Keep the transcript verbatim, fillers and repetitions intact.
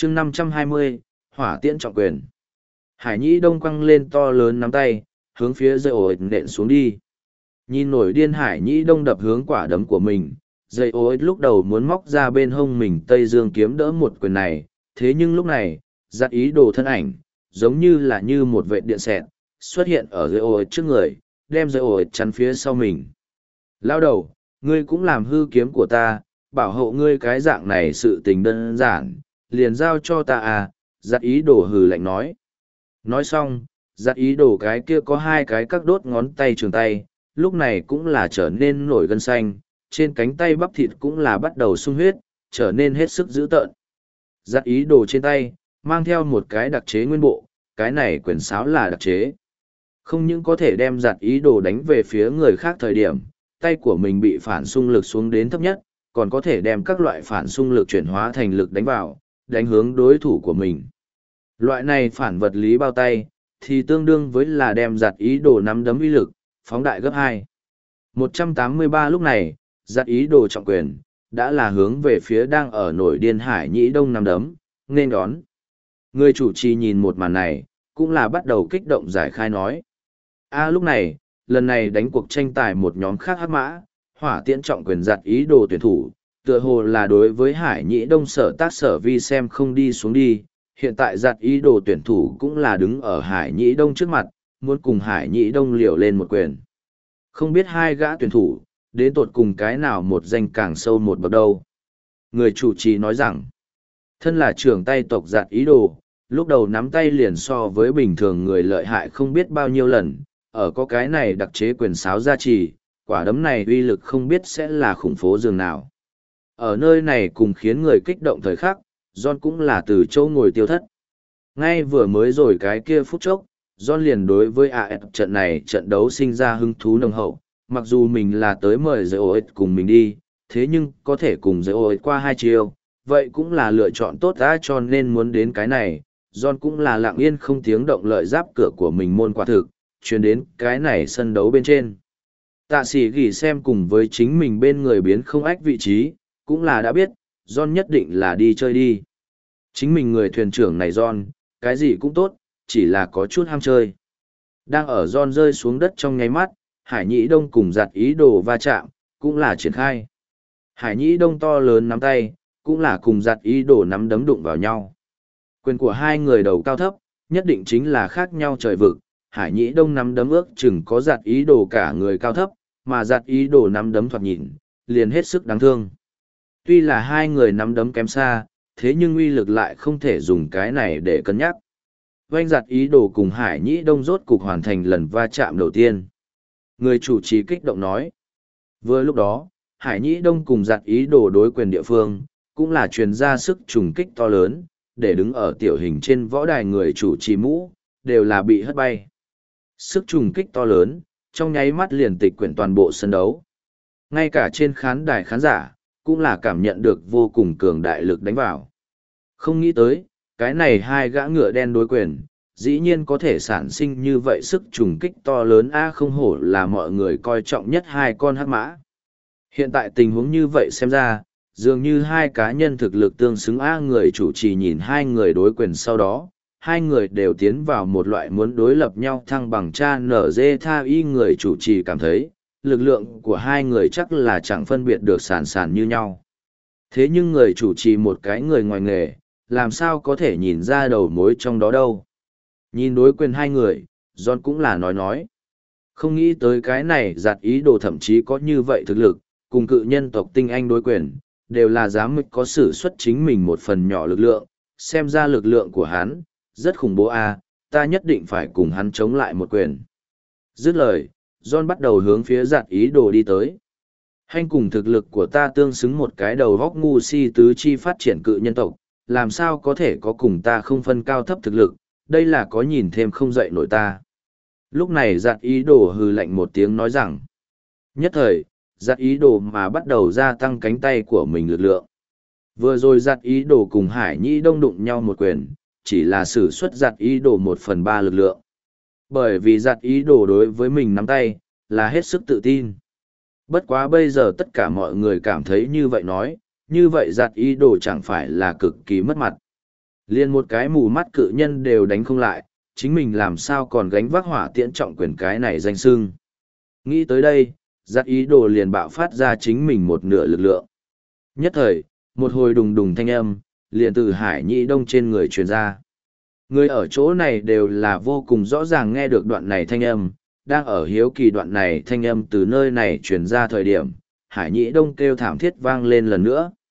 chương năm trăm hai mươi, hỏa tiễn trọng quyền. Hải Nhĩ Đông quăng lên to lớn nắm tay, hướng phía dây ổi nện xuống đi. Nhìn nổi điên Hải Nhĩ Đông đập hướng quả đấm của mình, dây ổi lúc đầu muốn móc ra bên hông mình Tây Dương kiếm đỡ một quyền này, thế nhưng lúc này, giặt ý đồ thân ảnh, giống như là như một vệ điện xẹt, xuất hiện ở dây ổi trước người, đem dây ổi chắn phía sau mình. Lao đầu, ngươi cũng làm hư kiếm của ta, bảo hộ ngươi cái dạng này sự tình đơn giản, liền giao cho ta à, giặt ý đồ hừ lạnh nói. Nói xong, giặt ý đồ cái kia có hai cái các đốt ngón tay trường tay, lúc này cũng là trở nên nổi gân xanh, trên cánh tay bắp thịt cũng là bắt đầu sung huyết, trở nên hết sức dữ tợn. Giặt ý đồ trên tay, mang theo một cái đặc chế nguyên bộ, cái này quyền sáo là đặc chế. Không những có thể đem giặt ý đồ đánh về phía người khác thời điểm, tay của mình bị phản xung lực xuống đến thấp nhất, còn có thể đem các loại phản xung lực chuyển hóa thành lực đánh vào, đánh hướng đối thủ của mình. Loại này phản vật lý bao tay, thì tương đương với là đem giặt ý đồ nắm đấm uy lực, phóng đại gấp hai. một trăm tám mươi ba lúc này, giặt ý đồ trọng quyền, đã là hướng về phía đang ở nổi điên Hải Nhĩ Đông nắm đấm, nên đón. Người chủ trì nhìn một màn này, cũng là bắt đầu kích động giải khai nói. A lúc này, lần này đánh cuộc tranh tài một nhóm khác hắc mã, hỏa tiễn trọng quyền giặt ý đồ tuyển thủ, tựa hồ là đối với Hải Nhĩ Đông sở tác sở vi xem không đi xuống đi, hiện tại giặt ý đồ tuyển thủ cũng là đứng ở Hải Nhĩ Đông trước mặt, muốn cùng Hải Nhĩ Đông liều lên một quyền. Không biết hai gã tuyển thủ, đến tột cùng cái nào một danh càng sâu một bậc đâu. Người chủ trì nói rằng, thân là trưởng tay tộc giặt ý đồ, lúc đầu nắm tay liền so với bình thường người lợi hại không biết bao nhiêu lần, ở có cái này đặc chế quyền sáo gia trì, quả đấm này uy lực không biết sẽ là khủng phố dường nào. Ở nơi này cùng khiến người kích động thời khắc, John cũng là từ chỗ ngồi tiêu thất. Ngay vừa mới rồi cái kia phút chốc, John liền đối với a ép trận này trận đấu sinh ra hứng thú nồng hậu, mặc dù mình là tới mời giới ô ích cùng mình đi, thế nhưng có thể cùng giới ô ích qua hai chiều, vậy cũng là lựa chọn tốt ra cho nên muốn đến cái này, John cũng là lặng yên không tiếng động lợi giáp cửa của mình môn quả thực, chuyển đến cái này sân đấu bên trên. Tạ sĩ ghi xem cùng với chính mình bên người biến không ách vị trí, cũng là đã biết, John nhất định là đi chơi đi. Chính mình người thuyền trưởng này John, cái gì cũng tốt, chỉ là có chút ham chơi. Đang ở John rơi xuống đất trong nháy mắt, Hải Nhĩ Đông cùng giặt ý đồ va chạm, cũng là triển khai. Hải Nhĩ Đông to lớn nắm tay, cũng là cùng giặt ý đồ nắm đấm đụng vào nhau. Quyền của hai người đầu cao thấp, nhất định chính là khác nhau trời vực. Hải Nhĩ Đông nắm đấm ước chừng có giặt ý đồ cả người cao thấp, mà giặt ý đồ nắm đấm thoạt nhìn, liền hết sức đáng thương. Tuy là hai người nắm đấm kém xa, thế nhưng uy lực lại không thể dùng cái này để cân nhắc. Oanh giặt ý đồ cùng Hải Nhĩ Đông rốt cục hoàn thành lần va chạm đầu tiên. Người chủ trì kích động nói. Vừa lúc đó, Hải Nhĩ Đông cùng giặt ý đồ đối quyền địa phương, cũng là truyền ra sức trùng kích to lớn, để đứng ở tiểu hình trên võ đài người chủ trì mũ, đều là bị hất bay. Sức trùng kích to lớn, trong nháy mắt liền tịch quyển toàn bộ sân đấu. Ngay cả trên khán đài khán giả, cũng là cảm nhận được vô cùng cường đại lực đánh vào. Không nghĩ tới, cái này hai gã ngựa đen đối quyền, dĩ nhiên có thể sản sinh như vậy sức trùng kích to lớn a không hổ là mọi người coi trọng nhất hai con hắc mã. Hiện tại tình huống như vậy xem ra, dường như hai cá nhân thực lực tương xứng a người chủ trì nhìn hai người đối quyền sau đó, hai người đều tiến vào một loại muốn đối lập nhau thăng bằng cha nở dê tha y người chủ trì cảm thấy, lực lượng của hai người chắc là chẳng phân biệt được sàn sàn như nhau. Thế nhưng người chủ trì một cái người ngoài nghề, làm sao có thể nhìn ra đầu mối trong đó đâu. Nhìn đối quyền hai người, John cũng là nói nói. Không nghĩ tới cái này giặt ý đồ thậm chí có như vậy thực lực, cùng cự nhân tộc tinh anh đối quyền, đều là dám mịch có sử xuất chính mình một phần nhỏ lực lượng, xem ra lực lượng của hắn, rất khủng bố a, ta nhất định phải cùng hắn chống lại một quyền. Dứt lời, John bắt đầu hướng phía giặt ý đồ đi tới. Hành cùng thực lực của ta tương xứng một cái đầu góc ngu si tứ chi phát triển cự nhân tộc, làm sao có thể có cùng ta không phân cao thấp thực lực, đây là có nhìn thêm không dậy nổi ta. Lúc này giặt ý đồ hừ lạnh một tiếng nói rằng, nhất thời, giặt ý đồ mà bắt đầu gia tăng cánh tay của mình lực lượng. Vừa rồi giặt ý đồ cùng Hải Nhĩ Đông đụng nhau một quyền, chỉ là sử xuất giặt ý đồ một phần ba lực lượng. Bởi vì giặt ý đồ đối với mình nắm tay, là hết sức tự tin. Bất quá bây giờ tất cả mọi người cảm thấy như vậy nói, như vậy giặt ý đồ chẳng phải là cực kỳ mất mặt. Liền một cái mù mắt cự nhân đều đánh không lại, chính mình làm sao còn gánh vác hỏa tiễn trọng quyền cái này danh sưng. Nghĩ tới đây, giặc ý đồ liền bạo phát ra chính mình một nửa lực lượng. Nhất thời, một hồi đùng đùng thanh âm, liền từ Hải Nhĩ Đông trên người truyền ra. Người ở chỗ này đều là vô cùng rõ ràng nghe được đoạn này thanh âm, đang ở hiếu kỳ đoạn này thanh âm từ nơi này truyền ra thời điểm, Hải Nhĩ Đông kêu thảm thiết vang lên lần nữa.